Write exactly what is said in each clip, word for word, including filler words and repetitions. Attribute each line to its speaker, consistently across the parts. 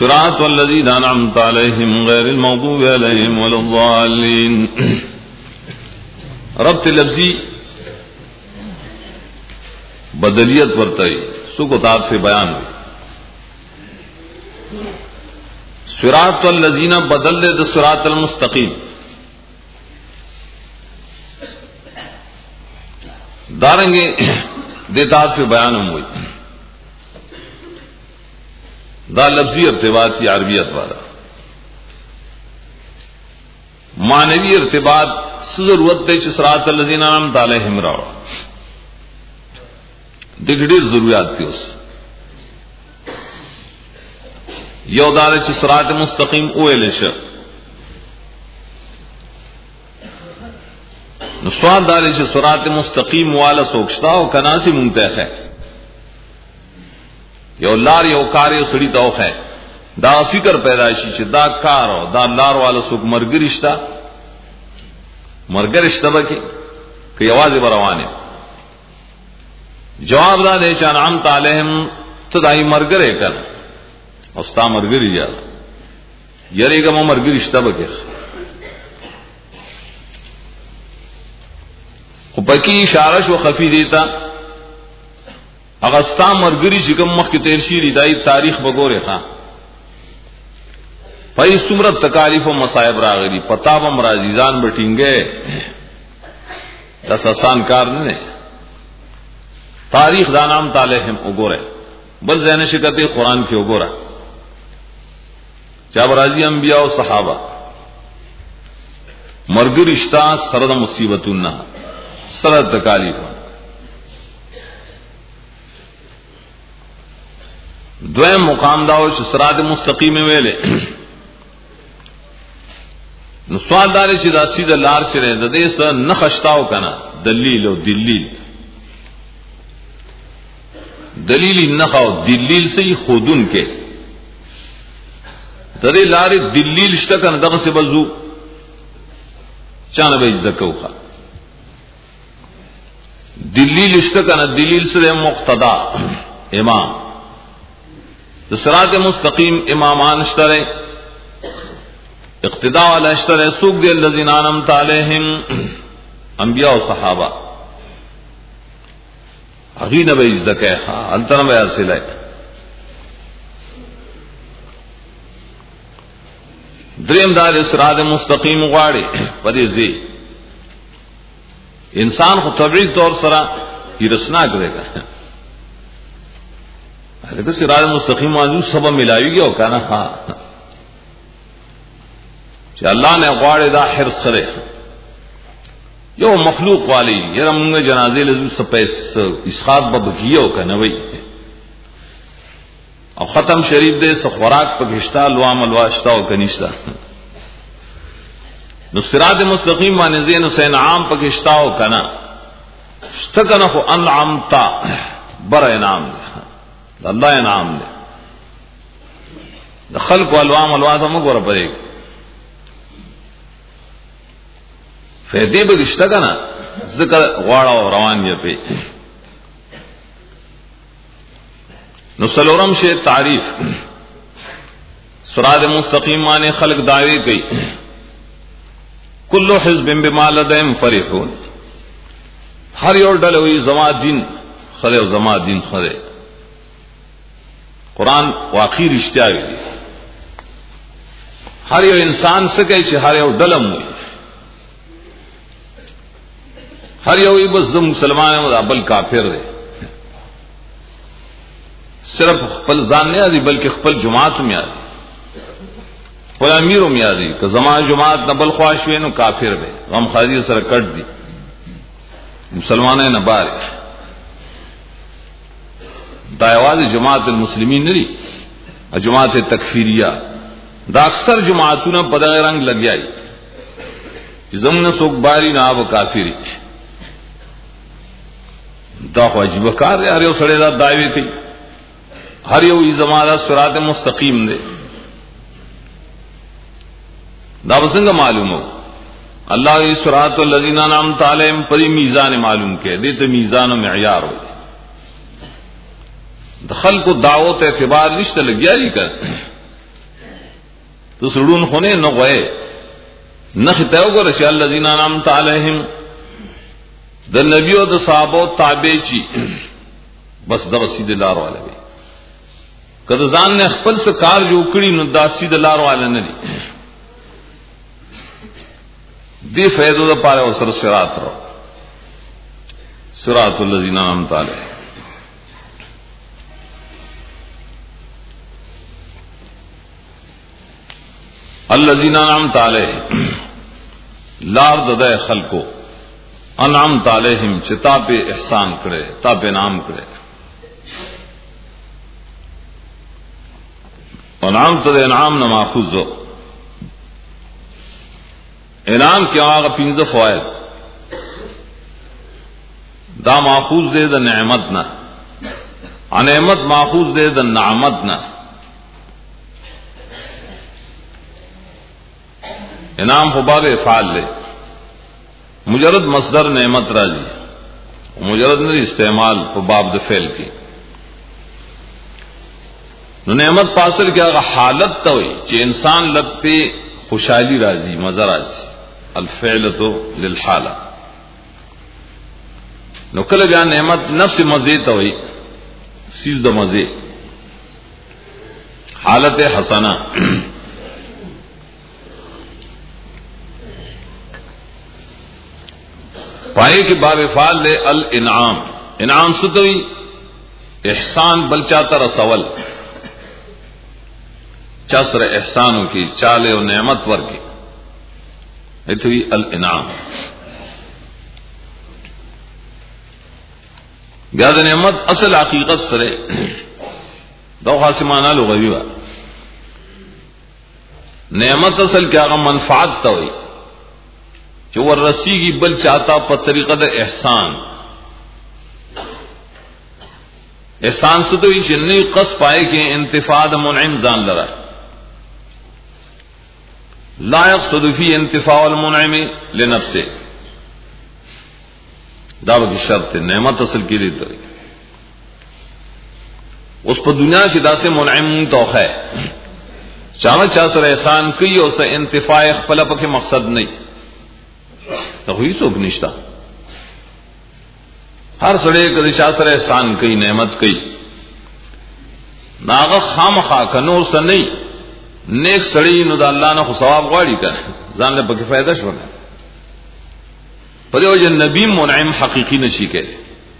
Speaker 1: صراط الذين أنعمت عليهم غير المغضوب عليهم ولا الضالين. ربط لفظی بدلیت ورتائی سکوتات سے بیان ہوئی. صراط الذین بدل دے صراط المستقیم دارنگے دیتات سے بیان ہوئی. دا لفظی ارتباط یا عربیت والا معنوی ارتباط ضرورت دے صراط الذین انعمت علیہم راو دگڑی ضروریات تھی اس یو دار چ صراط مستقیم اویلش نو سوال دار چ صراط مستقیم والا سوکشتا او کناسی منتخ ہے یو لار یو کار یو سڑی توخ ہے دا فکر پیدائشی چ دا کار دا لار والا سوک مرګرشتا مرګرشتا بکی کہ یواز بروانه جواب دا دے چان انعمت علیہم تدائی مرګره کړ او ستا مرګری یا یری گم مرګرشتا بکی خو پکی اشاره شو خفی دیتا اغستا مرګری چې کوم مخ کې تیر شي ردای تاریخ بګوره ښا پای څومره تکالیف او مصائب راغلي پتا به مرازیزان بټینګه داس آسان کار نه تاریخ دا نام تعالیهم وګوره بل ځنه شکته قران کې وګوره چا برازي انبیاء او صحابه مرګرشتا سره د مصیبتونه سره تکالیف دویم مقام داو چې صراط مستقیم ویلې نو سوال دار چې دا سیده لار چره د دې سره نخښتاو کنه دلیل او دلیل دلیل نخاو دلیل سي خودون کې د دې لارې دلیل شته کنه دغه څه بزو چانه به ځکوخه دلیل شته کنه دلیل سره مقتدا امام صراط مستقیم امامان اشترے اقتداء والا اشترے سوق دے الذین انعمت علیہم انبیاء و صحابہ اگی نہ بیز دکے ہاں انتر میں ارسلے دریم دار صراط مستقیم غاڑی پدی زی انسان کو طبیعی طور سرا یہ رسنا کرے گا لیکن صراط مستقیم موضوع سبا ملاوی گیا ہو کہنا ہاں کہ اللہ نے غواړي دا حرص کرے یو مخلوق والی یرا مونږ جنازې لزو سپیس اسخاط ببکیو کنه وای او ختم شریف دے سخوراک پکشتا لوام الواشتا او کنيشتا نو صراط مستقیم باندې زین حسین عام پکشتا او کنا استکنه خو انعمتا بر انعام اللہ انعام دے دا خلق والوام الواز ہم گورا پڑے گا فیدے بگشتا کا نا ذکر غواڑا و روان یا پہ نسلورم شے تعریف صراط مستقیم مانے خلق دعوے گئی کلو حزب بما لدیہم فرحون ہر یور ڈلوی زما دین خدے و زما دین خدے قرآن واقعی رشتہ دی ہر یو انسان سکے چې ہر یو ډلم وي ہر یو بس مسلمان او بل کافر دی صرف خپل ځان نه دی بلکې خپل جماعت هم یادي خپل امیر هم یادي که زما جماعت نه بل خواش وي نو کافر دی غم خادي سره کټ دی مسلمانانه نه بار دا یوازې جماعت المسلمین نه دي جماعت تکفیریہ دا اکثر جماعتونه په دغه رنگ لګیای چې زمونه څوک باری نه او کافری دا واجب کار دی هر یو سره دا دعوی کوي هر یو ای زمانہ صراط مستقیم دی دا وسنګ معلومو اللہ ای صراط الذین انعمت علیہم پر میزان معلوم کې دې ته میزان او معیار وي دخل کو دعوت اعتبار نشته لګیای کړ تو سړون خونه نه غوي نه خته وګوره چې الذين انعمت عليهم د نبی او د صحابه تابع چی بس د رسید لار والا وي کله ځان نه خپل څه کار جوړ کړی نو د رسید لار والا نه دي دی فیضو د پاره او سر صراط رو صراط الذين انعمت عليهم الذين انعمت عليهم لار د خلقو انعمت علیہم چتا پہ احسان کرے تا پہ انعام کرے انعام تو انعام نہ ماخوذ ہو انعام کیا آگا پینز فوائد دا ماخوذ دے دا نعمت نہ نعمت ماخوذ دے دا نعمت نہ انعام ہو باب افعال لے مجرد مصدر نعمت راضی مجرد نہیں استعمال کو باب د فعل کی نو نعمت پاسل کیا حالت تو ہوئی کہ انسان لب پہ خوشحالی راضی مزہ راضی الفعل تو للحالہ نو کل بیا نعمت نفس مزے تو ہوئی سیز د مزے حالت حسنہ پائے کہ باب فعال لے الانعام انعام ستوی احسان بل چاہتا رسول چاسر احسانوں کی چالے و نعمت ور کی اتوی الانعام بیاد نعمت اصل حقیقت سرے دو خاصمانہ لغوی وا نعمت اصل کیا غم منفعت توئی جو وہ رسی کی بل چاہتا پر طریقہ دا احسان احسان سے تو یہ چنئی قص پائے کہ انتفاع دا منعم زان لرا لا يقصد فی انتفاع المنعم لنفسه دعوی کی شرط ہے نعمت اصل کی لیے تو اس پر دنیا کی دا سے منعم توخ ہے چاہاں چاہ سر احسان کی اور سے انتفاع اخپلپ کے مقصد نہیں ہوئی سوک نشتا ہر سڑے کدی شاسر احسان کئی نعمت کئی ناغ خام خا کنور سے نہیں نیک سڑی نو دا اللہ نہ خو ثواب غواړي کړه ځان له پکې فائدہ شو نه پدې وجه نبی منعم حقیقی نشي کړي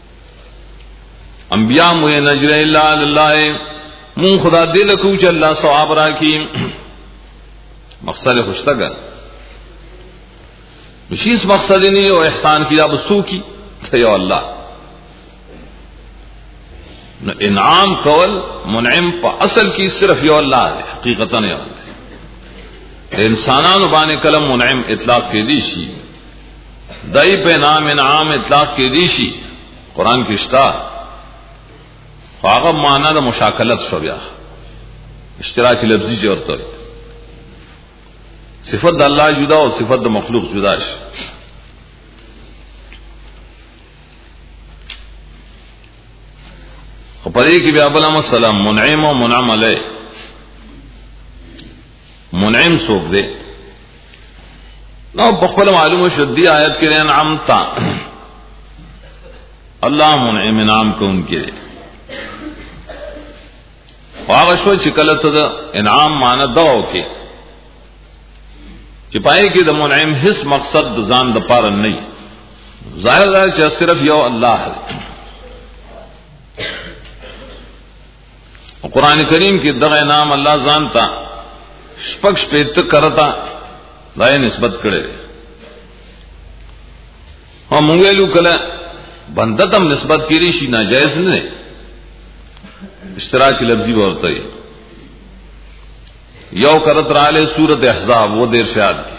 Speaker 1: انبیاء مو نجر الا لله مون خدا دې له کو چې الله ثواب راکې مقصد خوشتګه مشیس مقصد نہیں ہو احسان کی جب سو کی یا اللہ انعام قول منعم پا اصل کی صرف یا اللہ ہے حقیقتا نہیں انسانان بانے کلم منعم اطلاق کے دیشی دائی پہ نام انعام اطلاق کے دیشی قرآن کی اشتاع خواغب معنی دا مشاکلت شو بیا اشتراکی لفظی جورتا ہے صفت دا اللہ جدا اور صفت دا مخلوق جدا ہے خبری کی بیا بلام السلام منعم و منعم علیہ منعم سوک دے نو بخبل معلوم شدی آیت کے لئے انعامتا اللہ منعم انعام کو ان کے لئے واغشو چکلت دا انعام مانا دعو کے چپائے کہ دا منعم حس مقصد دا زان دا پارن نہیں ظاہر ہے کہ صرف یو اللہ ہے قرآن کریم کی دغ نام اللہ زانتا شپکش پیت کرتا دائے نسبت کرے ہاں منگیلو کلا بندتم نسبت کی ریشی ناجائز نہیں اشتراکی لفظی بورتا ہے یو کرت رالے سورت احزاب وہ دیر شاد کی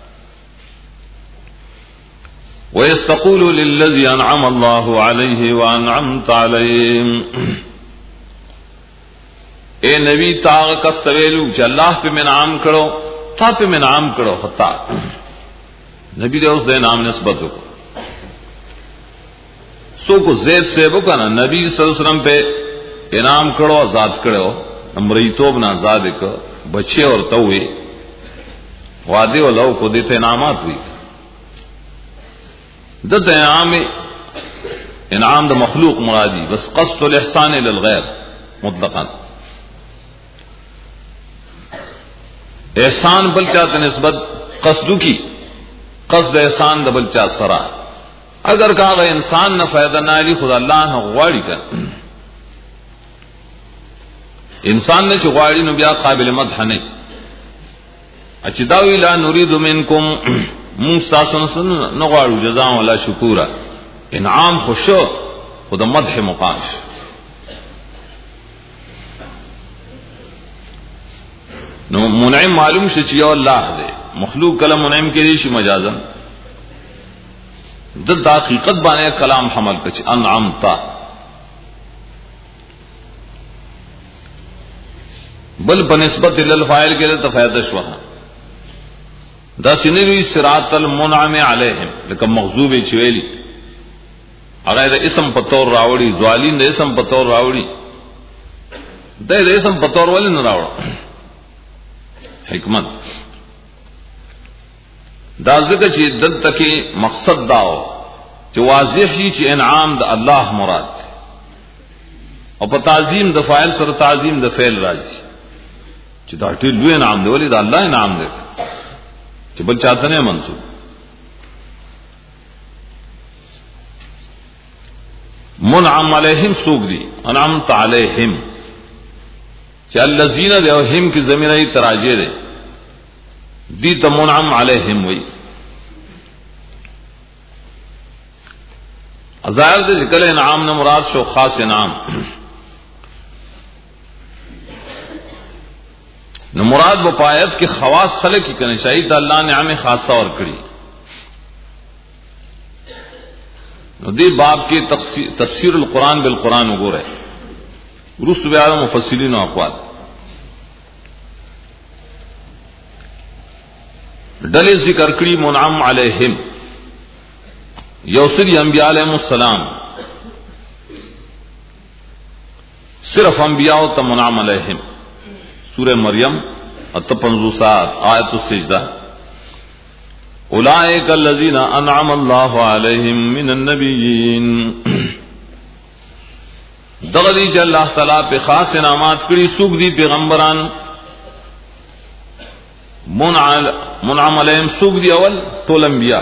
Speaker 1: وَيَسْتَقُولُ لِلَّذِي أَنْعَمَ اللَّهُ عَلَيْهِ وَأَنْعَمْتَ عَلَيْهِمْ اے نبی تاغ کستویلو کہ اللہ پہ منعام کرو تا پہ منعام کرو خطا نبی دے اس دے نام نسبت کو سو کو زید سے بکا نا نبی صلی اللہ علیہ وسلم پہ انعام کرو آزاد کرو امریتوب نا آزاد کو بچے اور توئے वादे वालों को देते इनामात हुई दत इनाम इनाम द मखलूक मुरादी बस क़स्दुल इहसान लिल गैर मुतलक़न एहसान बल चाहते निस्बत क़स्दु की क़स्द एहसान द बल चाह सरा अगर कहा इंसान न फायदा ना ली खुदा अल्लाह न गवाड़ी कर इंसान ने चुगवाड़ी न बिया काबिल मदह नहीं अचिदावी ला नुरीदु मिनकुम मुस्तासन सन नगवाड़ू जज़ा वला शुकूरा इनाम खुशो खुदा मदह मुकाम नो मुनइम मालूम से चिया अल्लाह दे मखलूक कलम मुनइम के लिए मजाजन दद हकीकत बाने कलाम हमल कच अनअमता बल बनिस्बत इलल फाइल के लिए तफायदश वहां दसिनी सिरातल मुनअम अलैहिम लेकिन मखजूब चिवेली अगर इसम पतौर रावड़ी ज़ालिन दे इसम पतौर रावड़ी दे दे इसम पतौर वाले न रावड़ हिकमत दाज़िक ची दद तकी मकसद दाओ जो वाज़िह ची ची इनाम द अल्लाह मुराद और पर ताज़ीम द फाइल सर ताज़ीम द फेल राजी ची दा टिल्लु इनाम दे वली दा अल्लाह इनाम दे ची बल चाहते नहीं मंसूब मुनअम अलैहिम सूग दी अनअमत अलैहिम चल्लज़ीना दे और हिम की जमीन ही तराजे दे दी तो मुनअम अलैहिम हुई अज़ाहिर दे जिकल इनाम न मुराद शो खास इनाम न मुराद बपायत के खवास खले की करनी चाहिए तो अल्लाह ने हमें खासा और करी दी बाब के तफसीर कुरान बिल कुरान उगोर है रुस्त ब्याह मुफस्सिरीन अक़वाल डले जिक्र करी मुनअम अलैहिम यौसरी अंबिया अलैहिस्सलाम सिर्फ अंबिया तो मुनअम अलैहिम सूरह मरियम अतपंजुसात आयत सिजदा उलाइक अल्लज़ीना अनअम अल्लाहु अलैहिम मिनन नबिय्यीन दगली च अल्लाह तआला पे खास इनामात करी सुख दी पैगंबरान मुनअम अलैहिम सुख दी अवल तोल अंबिया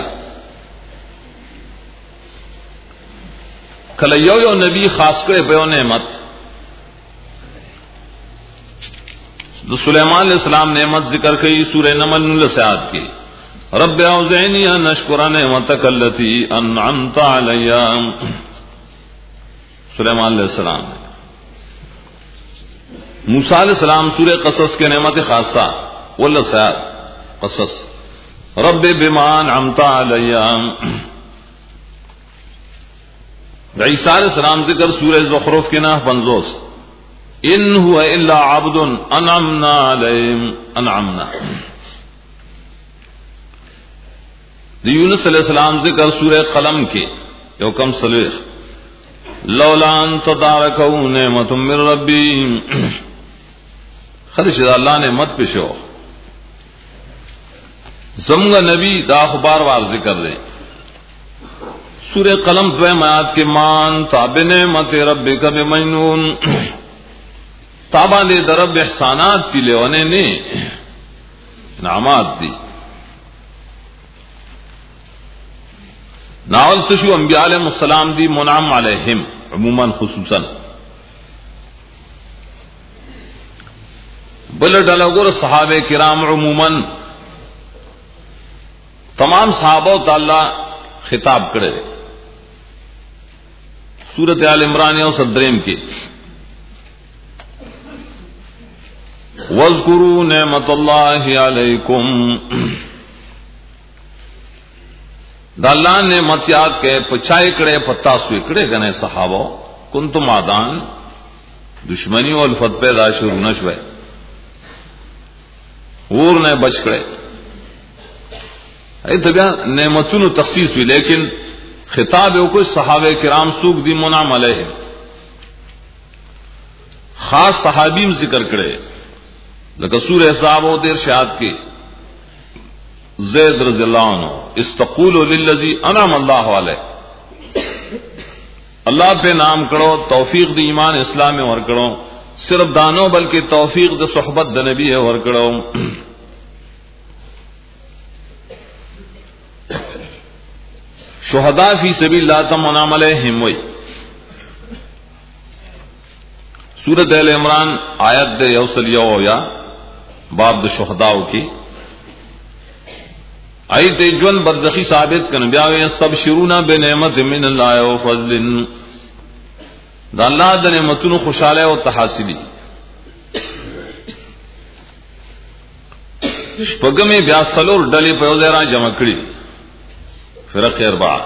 Speaker 1: कल यो यो नबी खास करे पे नेमत तो सुलेमान अलैहिस्सलाम नेमत जिक्र कई सूरह नमल नुल से आयत की रब्ब औज़िनी अन अश्कुरा निअमतक अल्लती अनअमत अलैया सुलेमान अलैहिस्सलाम मूसा अलैहिस्सलाम सूरह क़सस के नेमत खासा वल्ल से आयत क़सस रब्ब बिमा अनअमत अलैया ईसा अलैहिस्सलाम जिक्र सूरह ज़ुखरुफ के ना पंजोस इन हुआ इल्ला अब्दुन अनअमना अलैहिम अनअमना यूनुस अलैहिस्सलाम जिक्र सूरह कलम के यो कम सलेख लौला अन तदारकहु निअमतुम मिर रब्बी खदिश अल्लाह ने मत पेशो जमगा नबी दा अखबार वार जिक्र दे सूरह कलम द्वे आयत के मान ताबिने मत रब्बिका बिमजनून ताबा दे दरब एहसानात तिले वने ने नामात दी नावल सशु अंबिया अलैहिस्सलाम दी मुनअम अलैहिम अमूमन खुसूसन बल डलगुर सहाबे किराम अमूमन तमाम सहाबा ताला खिताब करे सूरत आल इमरान और सदरेम के वज़कुरू नेमतुल्लाहि अलैकुम अल्लाह ने मत याद के पछाए कड़े पत्ता सुए कड़े गने सहाबो कुन तुम आदान दुश्मनी और उल्फत पैदा शुरू न शुए और ने बच कड़े अरे तबिया नेमतुन तखसीस हुई लेकिन खिताब है कुछ सहाबे किराम सूख दी मुनअम अलैहिम खास सहाबीम जिक्र करे लगा सूरह साहब और देर शाद की زید رضی اللہ عنہ استقول للذی انعم اللہ علیہ، اللہ پہ نام کرو توفیق دی ایمان اسلام میں ور کرو، صرف دانو بلکہ توفیق دی صحبت د نبی ہے ور کرو۔ شہداء فی سبیل اللہ تم انعام علیہم وی سورۃ ال عمران آیت دے یوصل یو یا باب د شہداء کی آیت جون برزخی ثابت کن بیا یستبشرون بنعمت من اللہ و فضل، دا اللہ د نعمتونو خوشاله او تحاصلی۔ شپږمې بیا څلور ډلې په یو ځای را جمع کړي، فرق اربعه،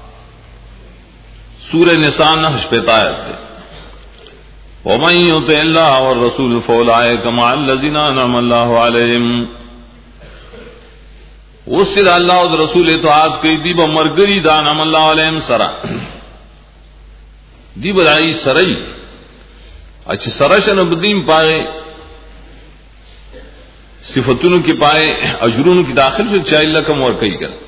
Speaker 1: سورہ نساء نه شپږ آیت ده۔ ومن يطع الله والرسول فاولئك مع الذين انعم الله عليهم، وصل اللہ اور رسول اطاعت کی دی بمرگری دا انعم اللہ علیہم سرا دی بدائی سرئی اچھا سرشن بدیم پائے صفتوں کی پائے اجرون کی داخل سے چاہیے لکم اور کئی کر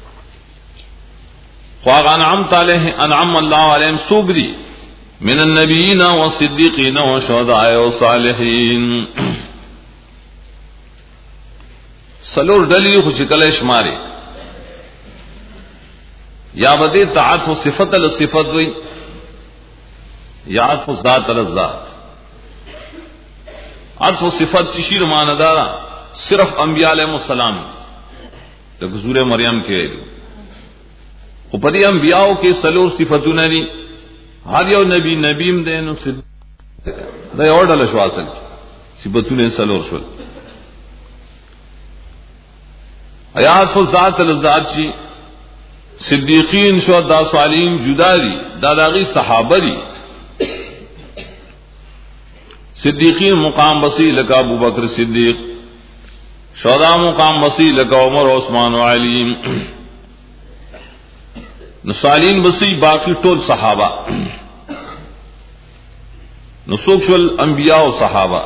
Speaker 1: خواہ انعمت علیہ انعم اللہ علیہم سوگری من النبیین والصدیقین والشہداء والصالحین، سلور ڈلی خوش کل شمارے یا بدے تعاطف صفت الصفت ہوئی یا عطف ذات الذات۔ عطف صفت شیر ماندارا صرف انبیاء علیہ السلام لیکن سورہ مریم کے اوپری انبیاء کے سلور صفتوں نے ہر یو نبی نبیم دے نو دا اور ڈل شواسل صفتوں نے سلور شول آیات ذات الذات چی صدیقین شہداء صالحین جداری داداغی صحابہ دی، صدیقین مقام بسی لکا ابو بکر صدیق، شہداء مقام بسی لکا عمر عثمان و علی، صالحین بسی باقی ٹول صحابہ، نسوک شل انبیاء و صحابہ،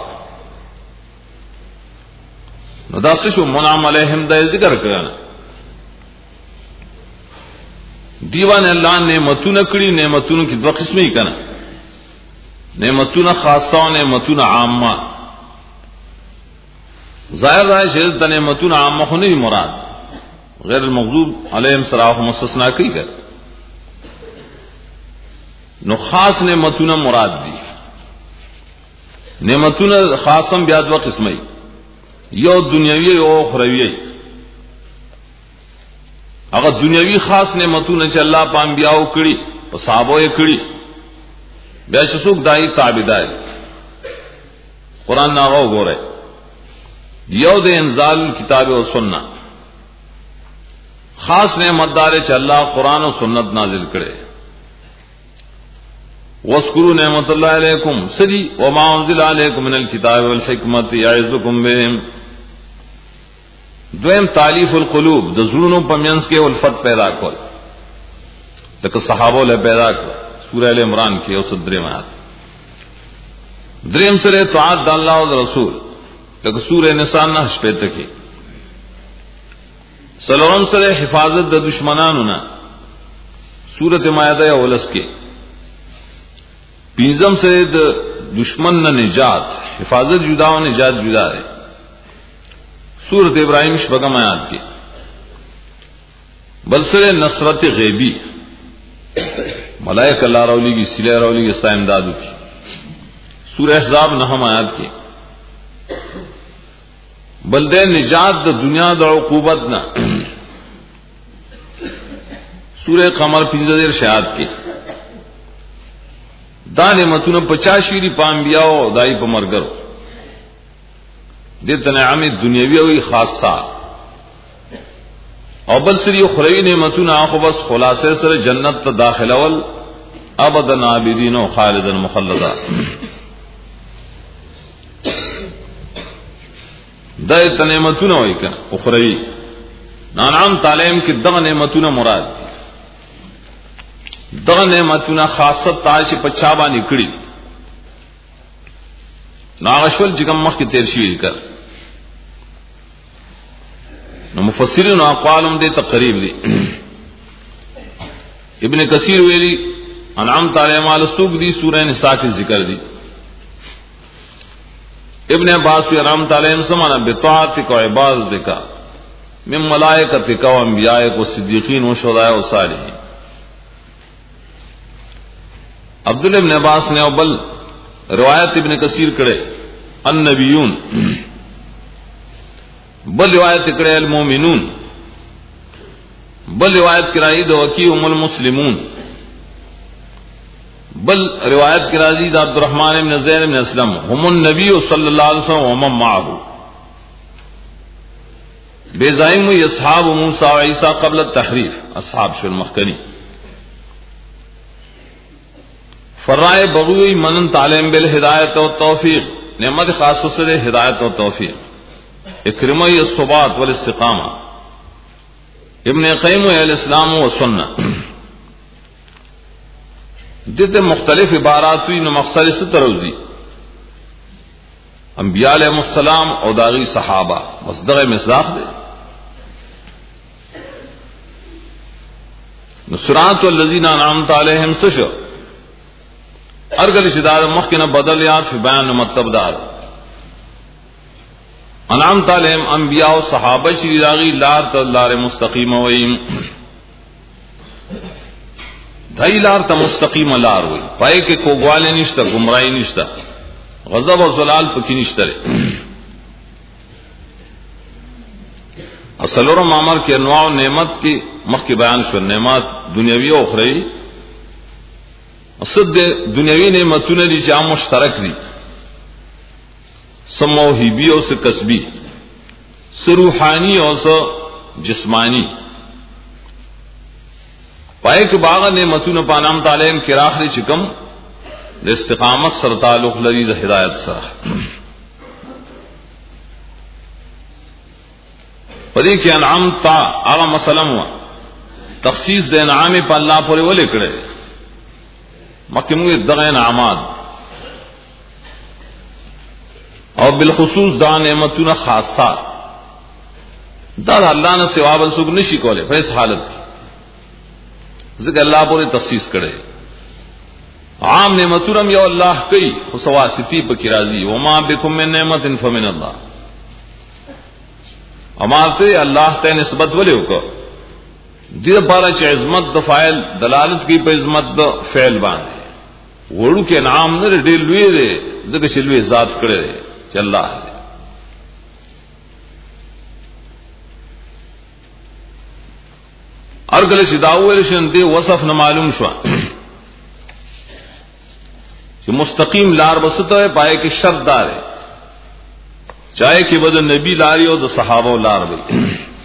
Speaker 1: نو دا سشو منعم علیہم دا ذکر کرنا دیوان اللہ نعمتون کڑی، نعمتون کی دو قسم ہی کنا، نعمتون خاصہ و نعمتون عامہ۔ ظاہر رائے شہد دا نعمتون عامہ ہونے مراد غیر المغضوب علیہم صراح مستثناء کی کر نو خاص نعمتون مراد دی، نعمتون خاصم بیاد و قسم ہی یو دنیاوی او اخروی، اگر دنیاوی خاص نعمتوں نے اللہ پا انبیاء کڑی پا صحابہ کڑی بیا چسوک دائی تابدائی قرآن ناغو گو رہے یو دے انزال کتاب و سننا، خاص نعمت دارے چ اللہ قرآن و سنت نازل کرے۔ وَاذْكُرُوا نِعْمَتَ اللَّهِ عَلَيْكُمْ سری وَمَا أُنزِلَ عَلَيْكُمْ مِنَ الْكِتَابِ وَالْحِكْمَةِ يَعِظُكُمْ بِهِ، دویم تالیف القلوب د زړونو په منځ کې الفت پیدا کول، لکه صحابه له پیدا کړ سورہ ال عمران کې او صدرې مات، دریم سره طاعت د الله او رسول لکه سورہ نساء نه شپږ کې، سلام سره حفاظت د دشمنانو نه سورۃ مائده اولس کې، پنځم سره د دشمن نه نجات، حفاظت جدا او نجات جدا ہے، سورۃ ابراہیم شپږم آیات کې، بل سره نصرت غیبی ملائکہ اللہ رولی کی سلح رولی کی ستا امدادو کی، سورہ احزاب نہم آیات کې، بلدے نجات د دنیا د عقوبت نہ سورہ قمر پنځه دېرش آیات کې، دا نعمتونه پچاشی دی پا انبیاء و دائی پا مرگرو دیتا نعم دنیاوی ہوئی خاصہ او بل سری اخروی نعمتون آخو بس خلاصے سر جنت تا داخل اول ابدا عابدین و خالدا مخلدا، دیتا نعمتون ہوئی کن اخروی نانعام تعلیم کی دغ نعمتون مراد، دغ نعمتون خاصت تاشی پچھابا نکڑی ناغشول چکم مخ کی تیر شویر کر مفسرین اقوالم دے تقریب دی. ابن کثیر ویلی انعمت علیہم السوق دی سورہ نساء کی ذکر دی. ابن عباس بھی انعمت علیہم سمانا بطاعتک و عبادتک من ملائکتک و انبیائک و صدیقین و شہداء و صالحین. عبداللہ ابن عباس نے بل روایت ابن کثیر کرے النبیون، بل روایت کرے المومنون، بل روایت کرائی دو وکیہم المسلمون، بل روایت کرائی دو عبد الرحمن بن زید بن اسلم ہم النبی صلی اللہ علیہ وسلم ومن معه. بیزائم اصحاب موسیٰ و عیسیٰ قبل التحریف، اصحاب شو المخکنی. فرائے بغوی منن تعلیم بالہدایت و توفیق، نعمت خاص سے ہدایت و توفیق. اکرمہ الثبات والاستقامہ. ابن قیم الاسلام و سنہ. دیتے مختلف عبارات ہوئی نو مقصد سے تروزی انبیاء علیہ السلام اور داغی صحابہ مصدر مصداق دے. نصرات والذین انعمت علیہم سشو ارگل شداد مخکنا بدل یاد فی بیان مطلب دار. انعمت علیہم انبیاء و صحابہ شری داغی لار تا لار مستقیم ویم، دھائی لار تا مستقیم لار ہوئی، پائے کہ کوگوالے نشتا، گمرائی نشتا، غضب و زلال پکی نشتا رہے. اصلور مامر کے انواع و نعمت کی مخ کے بیان شو، نعمت دنیاوی و اخروی. اصد دنیاوی نعمتوں نے دی چاہ مشترک دی، سب موہبی اور سے کسبی، سے روحانی اور سے جسمانی. پائے کہ باغ نعمتوں نے پانام تعلیم کی راخری چکم دے استقامت سر تعلق لذیذ ہدایت سر. پدی کہ انعام تا آغا مسلم ہوا تخصیص دے انعامی پا اللہ پورے وہ لکڑے مکموی دغ انعامات اور بالخصوص دا نعمتون خاصہ دا اللہ نے سواب السوک نشی کولے فیس حالت کی ذکر اللہ پورے تخصیص کرے. عام نعمتون یو اللہ کئی خصواستی پا کی راضی وما بکم من نعمت فمن اللہ. امارتے اللہ تے نسبت ولے ہوکا دیر پارا چا عظمت دا فائل دلالت کی پا عظمت دا فعل باندے وڑو کے نام نہ ڈیل لوئے دے دکھ شلوئے ذات کرے دے چا اللہ دے. ارگل شداؤ رشن دے وصف نہ معلوم شوا کہ مستقیم لار بسطا ہے پائے کہ شرط دار ہے چاہے کہ بدل نبی لاری ہو تو صحابہ لار بھی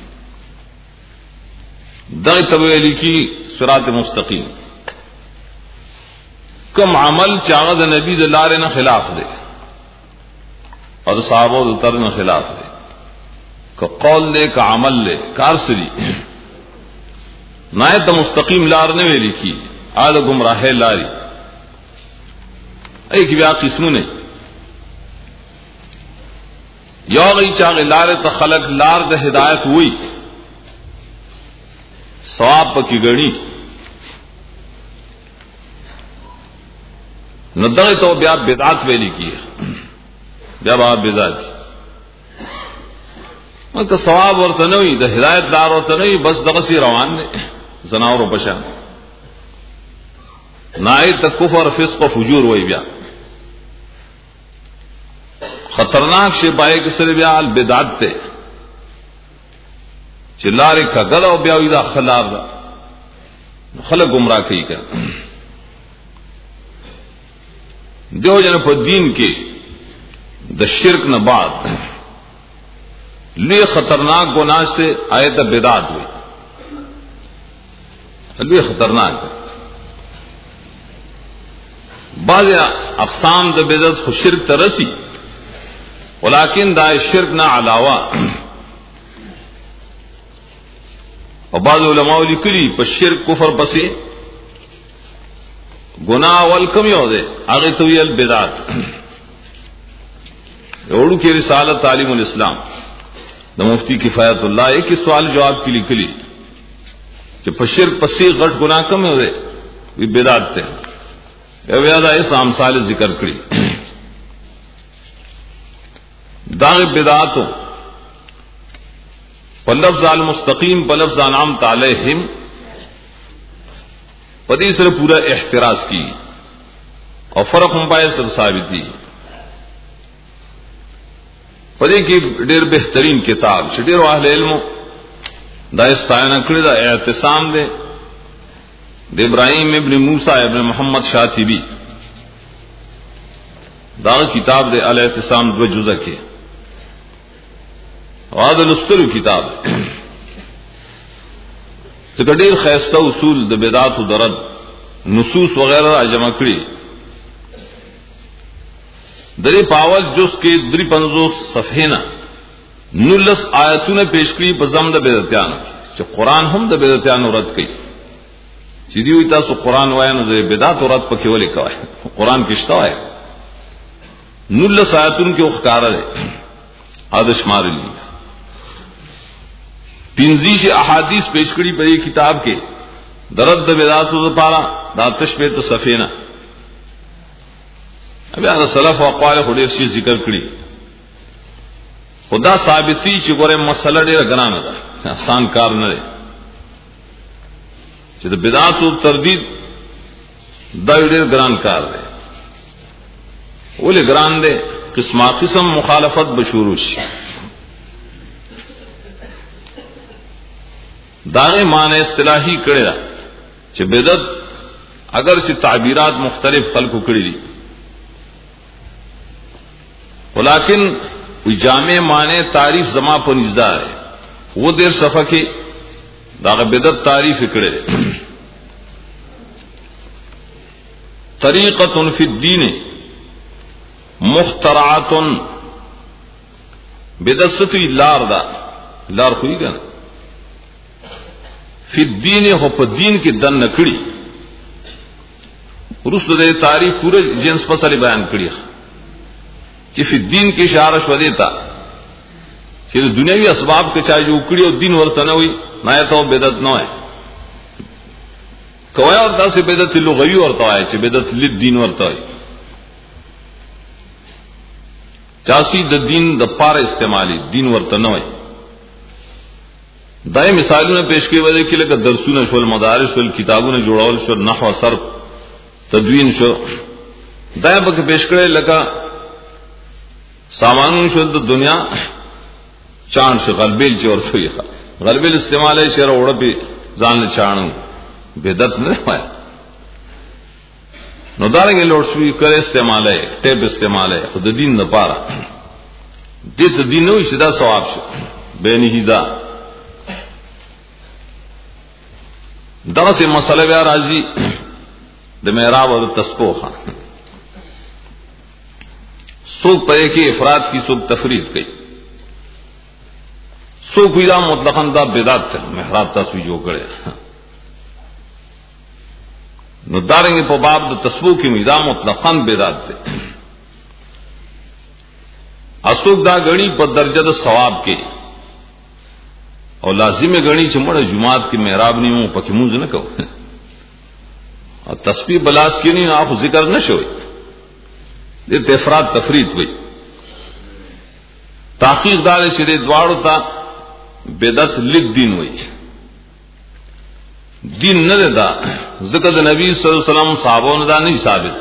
Speaker 1: در طویلی کی صراط مستقیم. کم عمل چاغد نبی دلارے نہ خلاف دے اور صحابہ دلتر نہ خلاف دے، کہ قول دے کا عمل لے کار سری نائت مستقیم لار نے ویلی کی آد گمراہ لاری. ایک بیا قسموں نے یو غی چاغ لار تخلق لار د ہدایت ہوئی ثواب پکی گڑی ندغ تو بیا بدعت ویلی کی بیا بات بدعت کی تو ثواب اور تنوی د ہدایت دار اور تنوی بس دغسی روان نے زناور و پشان نائی تک کفر فسق و فجور ہوئی بیا خطرناک شے پائے کہ سر بیا البدعت تے چلارے کا گلا و بیا ویدہ خلاب دا خلق گمراہ کی کر دیو جن پر دین کے دا شرک نہ بعد لئے خطرناک گناہ سے آیت بدعت ہوئی لئے خطرناک بعض اقسام دا بدعت خو شرک ترسی ولیکن دا شرک نہ علاوہ اور بعض علماء لکلی پر شرک کفر پسی گناہ اول کمی ہو دے آگے توی البدعات اوڑو کی رسالت تعلیم الاسلام د مفتی کفایت الله ایک سوال جواب کې لیکلي چې په شرک پسې غټ ګناه کم وي وی بدعت ته یو یاد ایس امثال ذکر کړی دا بدعاتو په لفظ المستقیم په لفظ انعمت علیہم په دې سره پورا احتراز کی او فرق هم پای سره ثابت دي په دې کې ډېر بهترین کتاب چې ډېر اهل علم دا استعانه کړی دا اعتصام دی د ابراهیم ابن موسی ابن محمد شاطبی دا کتاب دی الاعتصام دو جزء کې او دا لستلو کتاب څنګه ډېر خاصه اصول د بدعات او درد نصوص وغیرہ جمع کړی درې پاول جز کې درې پنځوس صفحې نه نلس آیاتونه پیش کړي په زم د بدعتانو چې قران هم د بدعتانو رد کوي چې دی وي تاسو قران وایو نو د بدعت رد پکې ولې کوي قران کې شته وایي نلس آیاتونه کې وښکارا ده حدیث مارلی پنځیش احادیث پیش کړي په دې کتاب کې درد د بدعاتو لپاره د آتش په صفینه بیا د سلف او اقوال خو ډېر شي ذکر کړي خدا ثابتي چې ګوره مسله ډېره ګرانه ده آسان کار نه دی چې د بدعاتو تردید دا ډېر ګران کار دی ولې ګران دی قسمه قسم مخالفت بشورو شي داغه معنی اصطلاحي کړي دا چې بدعت اگر چې تعبیرات مختلف خلقو کړي دي ولیکن جامع معنی تعریف زما پر نزدہ ہے وہ دیر صفحہ کی داغ بدعت تعریف کړي طریقۃ فی الدین مخترعۃ بدعت لار دا لار خوئی گا فی الدین هو په دین کې دن نکړي ورسره د تعریف پورا جنس فصل بیان کړي چې په دین کې اشاره شو دیتا چې د دنیوي اسباب کې چا جو کړي او دین ورته نه وي نه ته بدعت نه وي کوي او تاسو بدعت لغوي ورته وي چې بدعت لدین ورته وي چاسي د دین د پاره استعمالي دین ورته نه وي دای مثالونه پیش کوي وځي کې لکه درسونه شول مدارس شول کتابونه جوړول شو نحو صرف تدوین شو دای به پیش کړي لکه سامان شو د دنیا چاند شو غلبیل چې ورته وي غلبیل استعمالي شهر وړه په ځان له چاڼو بدعت نه وای نو دارنګ لوډ سپیکر استعمالي ټیپ استعمالي خود دین نه پاره دې ته دین نو شدا ثواب شو بینه دا درسه مسله بیا راځي د محراب او تسبوح سوق پے کی افراد کی سوق تفرید کی سوق ویلا مطلقاً دا بدعت ہے محراب تسبیح جو کرے نو دارنگے په باب د تسبیح کی ویلا مطلقاً بدعت ہے اسوک دا غنی په درجه د ثواب کې او لازمه غنی چې مړه جمعات کې محراب نیو پکې مونږ نه کوو او تسبیح بلاس کې نه اخو ذکر نشوي دې افراد تفرید وي تحقیق دار شری دواړو ته بدعت لک دین وي دین نه ده ذکر د نبی صلی الله علیه وسلم صحابو نه دا نه ثابت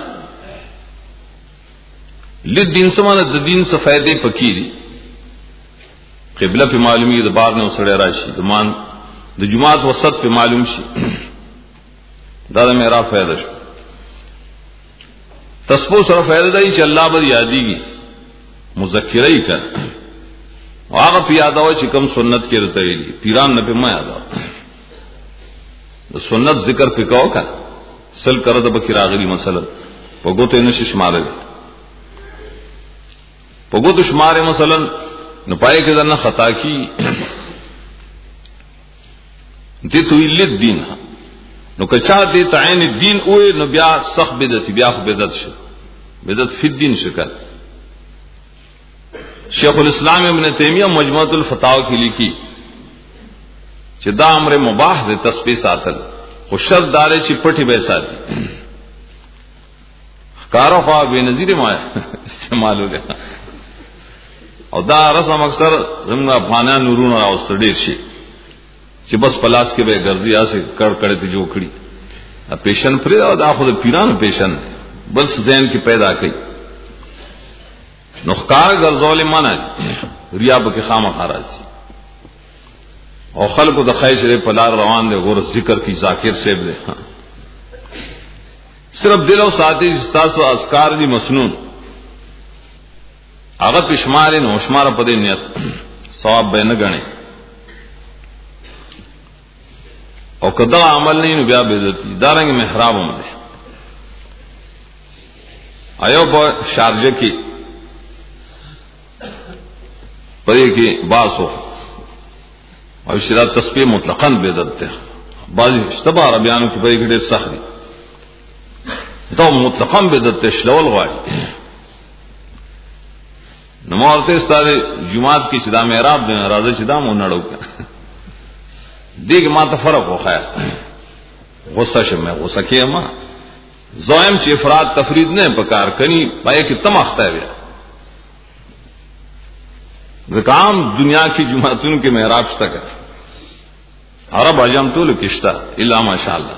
Speaker 1: لک دین سمانه د دین څخه فائدې پکې دي قبله په معلومی د بار نه وسړی راشي د مان د جمعات وسط په معلوم شي دا د میرا فائدہ شو تسبیح سره فائدہ دی چې الله به یادېږي مذکرہ یې کړ هغه په یادو چې کوم سنت کې رته ویلي پیران نه په ما یادو د سنت ذکر په کاو کا سل کړه د بکراغلی مثلا په ګوتې نشي شمارل په ګوتو شماره مثلا نو پای کې ځنه خطا کی دې تو ال دین نو کچا دې تعین الدین او نو بیا سخت بدعت بیا خو بدعت شو بدعت فی الدین شکل شیخ الاسلام ابن تیمیہ مجموعۃ الفتاوی کی لکھی چې دا امر مباح دی تسبیح ساتل خو شرط دار چې پټي به ساتي کارو خوا به نظیر ما استعمال وکړه او دا رسم اکثر زموږ افغانان نورونه راوستل شي چې بس پلاس کې به ګرځي اسه کړ کړه ته جوړ کړي پیشن پر دا خود پیرانو پیشن بس ذہن کی پیدا کړي نخکار ګرځول معنا ریا به کې خامخا راځي او خلقو د خیر شری په لار روان دي غور ذکر کی ذاکر سے دے صرف دل او ساتي تاسو اذکار دي مسنون هغه پښمار نو شمار په دې نیت ثواب به نه غني او کدا عمل نه نو بیا بدعتي دارنګ محراب هم ده ایو په شارجه کې پدې کې باسو او شرا تسبیح مطلقاً بدعت ده بعض اشتباه عربیانو کې پدې کې ډېر سخت دي دا مطلقاً بدعت شلول غواړي نو مورته ستاره جمعات کې چې دا محراب ده راځي چې دا مونږ نړو دیګ ما ته فرق وخایا غصه شمه غصه کېما زویم چې افراد تفرید نه پکار کني پای کې تمخته وي زکام دنیا کی جماعتوں کے محراب شتا کر عرب عجم ټول کېشتا الا ماشاءالله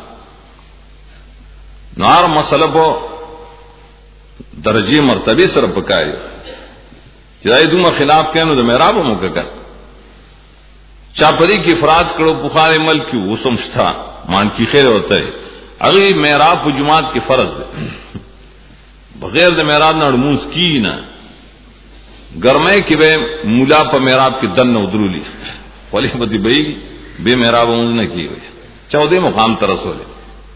Speaker 1: نار مسله په درجه مرتبه سره پکایي چې دای دومره خلاف کینو د محراب مو وکړه چاپری کی افراد کړو بخاری ملک کی وسم شتا مان کی خیر ہوتا ہے اگلی محراب په جمعات کې فرض ده بغیر د محراب نه موږ کی نه گرمه کې به مولا په محراب کې دن نو درولي ولی بدی به به محراب موږ نه کیږي چودې مقام تر رسوله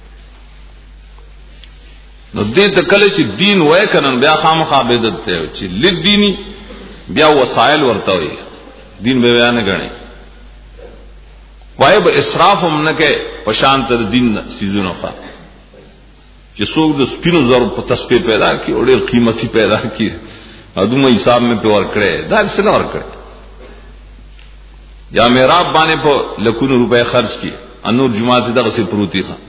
Speaker 1: نو دې ته کله چې دین وای کنن بیا خامخا بدعت ته چې لدینی بیا وسایل ورته وي دین به بیان غني وای به اسراف هم نه کې پشان تر دین سيزونو ښه چې څوک د سپینو زر په تسبیح پیدا کی او ډېر قیمتي پیدا کی ادمه حساب میں په ور کړه دا څنګه ور کړه یا محراب باندې په لکونو روپے خرج کی انور جماعت دغه سي پروتي ښه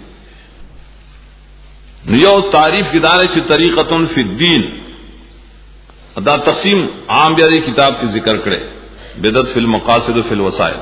Speaker 1: نو یو تعریف کی دانش طریقتن فی الدین ادا تقسیم عام بیاری کتاب کی ذکر کرے بدعت فی المقاصد و فی الوسائل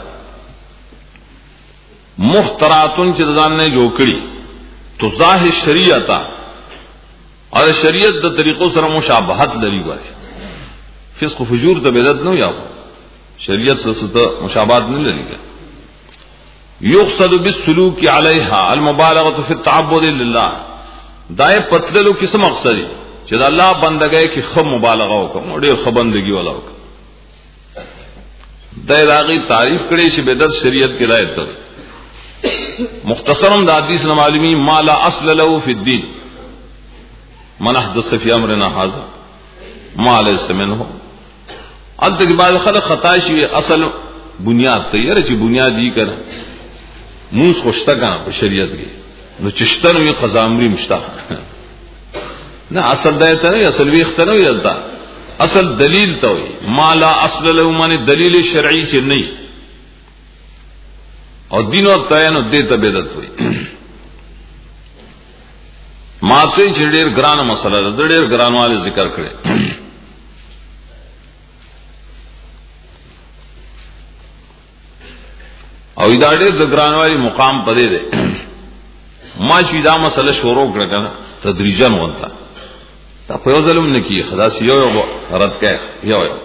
Speaker 1: مختراتن چدان نے جو کڑی تو ظاہر شریعت اور شریعت د طریقوں سره مشابہت لري وره فسق و فجور ته بدعت نه یا شریعت سره مشابہت نه لري یقصد بالسلوک علیها المبالغه فی التعبد لله دای پتللو کس مقصد چې د الله بندګۍ کې خو مبالغه وکړو ډېر خو بندګي ولا وکړو دای راغي تعریف کړي چې بدعت شریعت کې راځي ته مختصرا د حدیث معلومی ما لا اصل له فی الدین من احدث فی امرنا هذا ما ليس منه الته بعد خلق خطا شي اصل بنیاد ته یره چې بنیادی کړه موږ خوشته کړه په شریعت کې نو چشتن وی خزامری مشتا نه اصل دایته نه اصل وی اختنه وی دلته اصل دلیل ته وی ما لا اصل له معنی دلیل شرعی چې نه او دین او تعین دې ته بدعت وی ماته چې ډېر ګرانه مسله ده ډېر ګرانواله ذکر کړي او دا ډېر د ګرانوالي مقام پدې ده ما چې دا مسله شروع کړه کنه تدریجا وانتا دا په یو ظلم نه کی خلاص یو یو رد کړه یو یو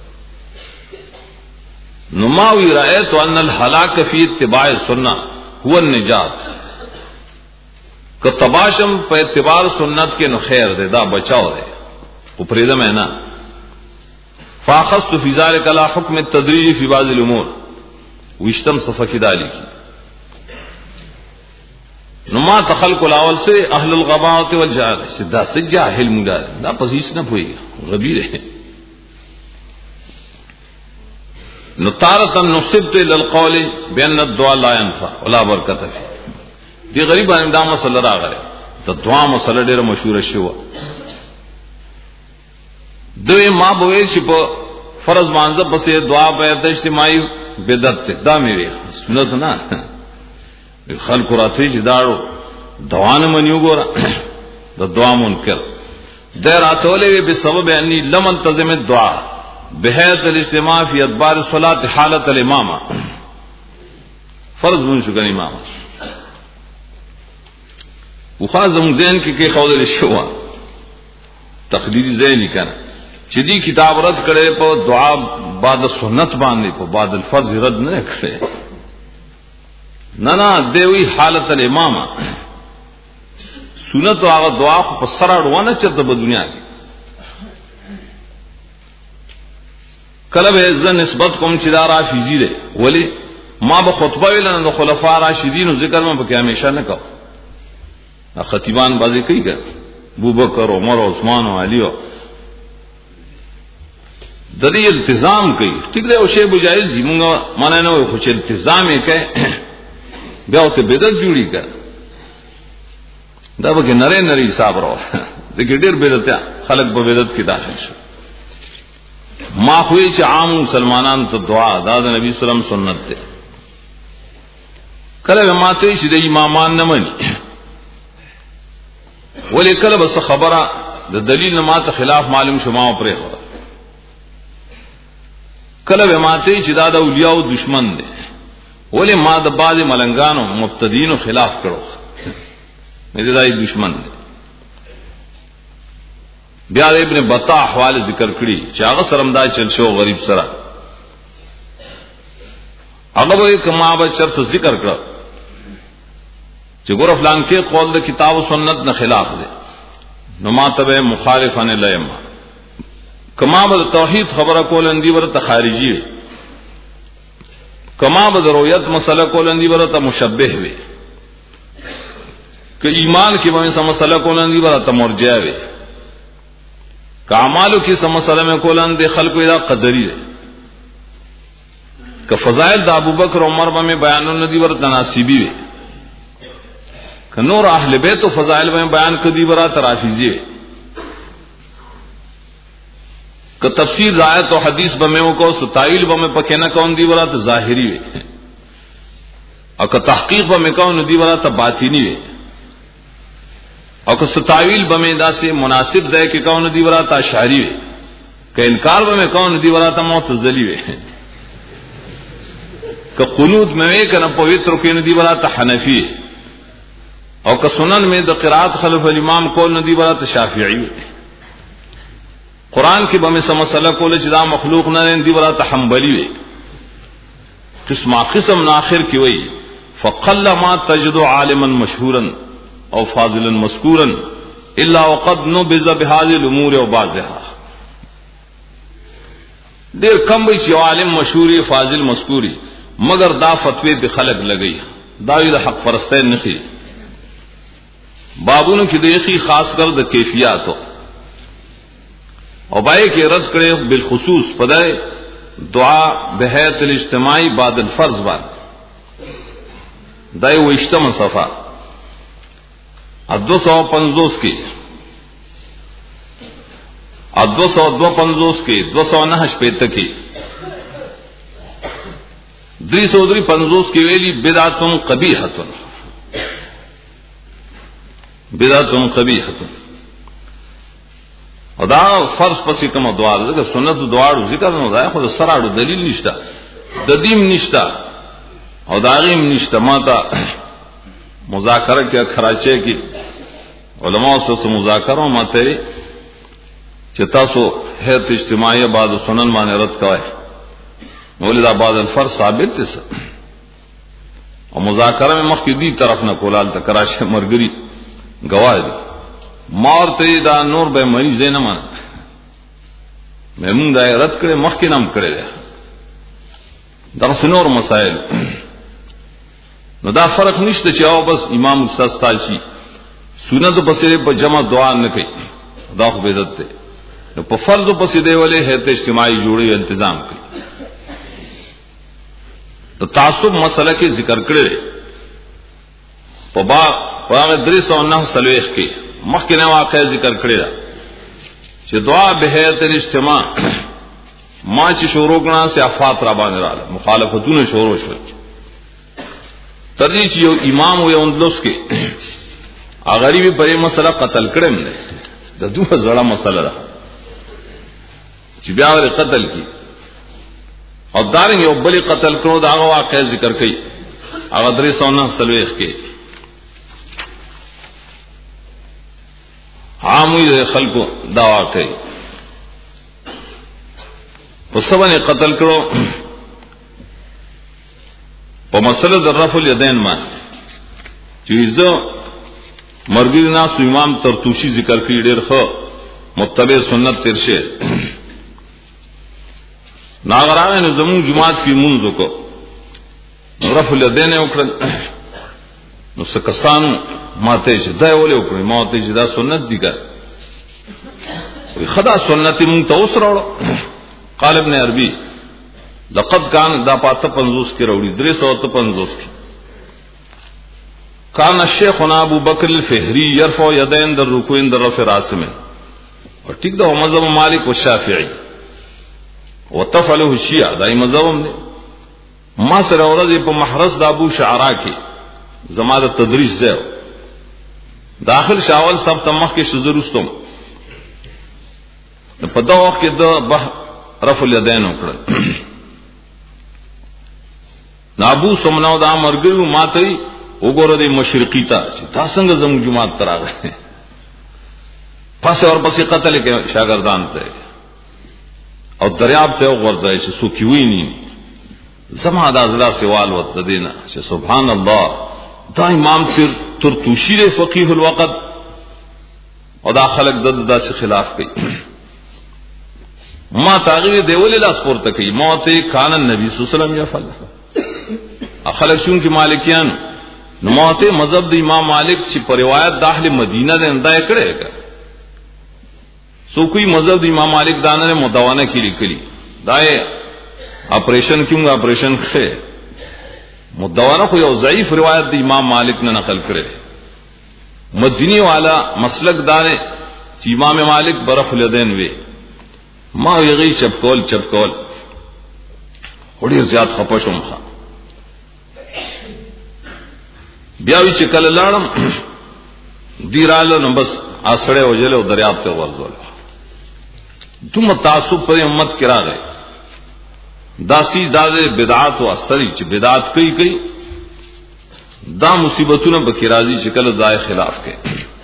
Speaker 1: نو ما وی رایت ان الهلاك فی اتباع السنه هو النجات که تباشم په اتباع سنت کې نو خیر ده دا بچاو ده او پرېده مې نه فاخذت فی ذلک لا حکم التدریج فی بعض الامور وشتم صفکی دالی کی نو ما تخلق الاول سے اهل الغباوت والجهل سدا سجاهل مولا دا پسیس نه پوي غبی ده نو تارتا نصبت الى القول بان الدعاء لا ينفع ولا برکت فيه دی غریب باندې دا مسله راغله ته دعا مسله ډیره مشهور شوه دوی ما بوي چې په فرض مانزه پس دعا په اجتماعي بدعت دا مې سنت نه خلق راته چې داړو دوان منیو ګور د دعا منکر در اتولې به سبب اني لم انتظم الدعاء بهذا الاجتماع في ادبار الصلاه حالت الامامه فرض مون شو کني امام وخازم ذهن کې کې خوذل شو تقلیدی ذهن کنه چې دې کتاب رد کړي په دعا بعد سنت باندې په بعد الفرض رد نه کړي نه نه دوی حالت الامامه سنت او هغه دعا خو په سره ونه چرته په دنیا کې کله به ځن نسبت کوم چې دا رافضی دی ولی ما به خطبه ویل نو خلفای راشدین ذکر ما به همیشه نه کو خطیبان بازی کوي ګر ابوبکر عمر عثمان او علی د دې التزام کوي ټیک دی او شی بجایل زمونږه معنی نه وي خو چې التزام یې کوي بیا ته بدعت جوړی کړ دا به نری نری حساب راو د ګډیر بدعت خلق په بدعت کې داخل شو ما خوې چې عام مسلمانان ته دعا دا د نبی سلام سنت ده کله ماته چې د امامان نه مني ولې کله بس خبره د دلیل نه ماته خلاف معلوم شوما پرې خبره کله به ماته چې دا د اولیاء دشمن دي ولې ما د بعض ملنګانو مبتدینو خلاف کړو مې دای دشمن دي بیا ابن بطاح حواله ذکر کړی چې هغه سرمدا چل شو غریب سره هغه به کما به شرط ذکر کړ چې ګور فلان کې قول د کتاب او سنت نه خلاف دي نو ماته مخالفن الایما کما به توحید خبره کول اندی ورته خارجي کما به رؤیت مسله کول اندی ورته مشبه وي که ایمان کې باندې سم مسله کول اندی ورته مرجئه وي که اعمالو کې سم مسله میں کول اندی خلقو دا قدری ده که فضائل د ابوبکر عمر باندې بیانونه دي ورته ناسبی وي که نور اهل بیت او فضائل باندې بیان کدي ورته رافضی وي کہ تفسیر آیت و حدیث بمے کو ستائل بمے پکے نہ کون دی ورا تو ظاہری وے اور کہ تحقیق بمے کون دی ورا تو باطینی وے اور کہ ستائل بمے دا سے مناسب ذے کہ کون دی ورا تو اشعری وے کہ انکار بمے کون دی ورا تو معتزلی وے کہ قنوت میں کہ نہ پوتر کہ دی ورا تو حنفی اور کہ سنن میں د قرات خلف الامام کول ندی ورا تو شافعی وے قرآن کی بم سم مسئلہ کول چې دا مخلوق نه دی ورته حنبلی وي قسم قسم اخر کی وي فقل ما تجد عالما مشهورا او فاضلا مذکورا الا وقد نبذ بهذه الامور او بعضها ډیر کم وي چې عالم مشهوري فاضل مذکوري مگر دا فتوی به خلق لګي دا د حق پرستۍ نه خي بابونو کې دیخي خاص کر د کیفیتو او بای کې رد کړي بالخصوص پدای دعا بهیت الاجتماعی بعد الفرض باندې دای وشتم صفه دو سو پنځوس کې دو سو دو پنځوس کې دو سو نه شپږ کې درې سو درې پنځوس کې ویلي بدعتم قبیحه بدعتم قبیحه او دا فرض پسې کوم دعا ده سنت دعا ذکر نه ده خو سره دلیل نشته د دیم نشته او دا غیم نشته ماته مذاکره کې خراچه کې علماء سره مذاکره ماته چې تاسو هیت اجتماعي بعد سنن باندې رد کوي ولدا بعد الفرض ثابت ده او مذاکره مخ کې دی طرف نه کولال ته کراشه مرګري گواه دي مارته دا نور به مریض نه مان مېمون دا رد کړي مخکې نام کړي دا سنور مسائل نو دا فرق نشته چې او بس امام استاد تالشي سنت بسره په جمع دعا نه کوي دا خو بدعت ده نو په فرض پسې دی ولې هته اجتماعي جوړي تنظیم کوي تو تعصب مسله کې ذکر کړي په با هغه درې سو نه سلويخ کې مخکنه واقع ذکر کړی دا چې دعا به هیت الاجتماع ما چې شروع کړه سي افات را باندې رااله مخالفتونه شروع شول ترې چې یو امام و یو اندلس کې غریبي په مسله قتل کړم نه د دوه زړه مسله ده چې بیا ور قتل کی او دارنګ یو بل قتل کړو دا هغه واقع ذکر کړي هغه درې سو نه سلويخ کې عامي خلکو دا واقع په سبانه قتل کړو په مسله د رفع الیدین ما چې زه مرګی ناس امام ترتوشی ذکر کړي ډېر ښه متبع سنت ترشه ناغراغه نو زمون جماعت کې مونږ کو رفع الیدین وکړل نو سکسانو ماته چې دا ولې وکړي ماته چې دا سنت دي ګر خدا سنت مونږ ته وسره قال ابن عربي لقد كان دا پاته پنځوس کې وروړي درې سو ته پنځوس کې كان الشيخنا ابو بکر الفهري يرفع يدين در ركوع در رفع راسه میں اور ٹھیک دا مذهب مالک و شافعی وتفعله الشيعة دا مذهب نے ما سره ورځ په محرز د ابو شعرا کې زما د تدریس ده داخل شاول سب تمخ کې شذرستم په دا وخت کې د رفع الیدین وکړل نابو سمناو دا مرګو ماته وګوره د مشرقی ته چې تاسو څنګه زمو جماعت تراغه پس اور پسې قتل کې شاګردان ته او دریاب ته ورځي چې سو کیوي ني زما د ازلا سوال وته دینه چې سبحان الله دا امام تر ترتوشی فقيه الوقت او دا خلق د داسې خلاف کوي ما تاغیر دیول لاس پورته کوي موت کان النبي صلی الله علیه وسلم يفعل خلق شون کې مالکیان نو موت مذهب د امام مالک چې په روایت داخله مدینه ده انده کړي سو کوئی مذهب د امام مالک دانه مدونه کې لیکلي دای اپریشن کیوں اپریشن کړي مدونه خو یو ضعیف روایت د امام مالک نه نقل کړي مدینی والا مسلک دانه چې امام مالک برف الیدین وی ما یغی چپکول چپکول وړي زیات خپشم ښه بیا وی چې کله لاړم دیراله نو بس اسړه وجل او دریاب ته ورزول دوم تعصب پر امت کرا گئے داسی داد بدعات او اثری چې بدعت کوي کوي دا مصیبتونه بکرازی شکل دای خلاف کې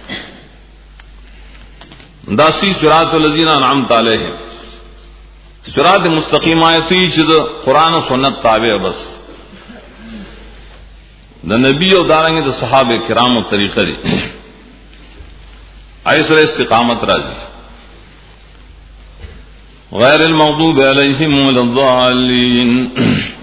Speaker 1: داسی صراط الذین انعمت علیہم صراط مستقیم آیتی چې د قران او سنت تابع بس د نبی او دارنګ د صحابه کرامو طریقه دي ایسر استقامت راځي غیر المغضوب علیہم ولا الضالین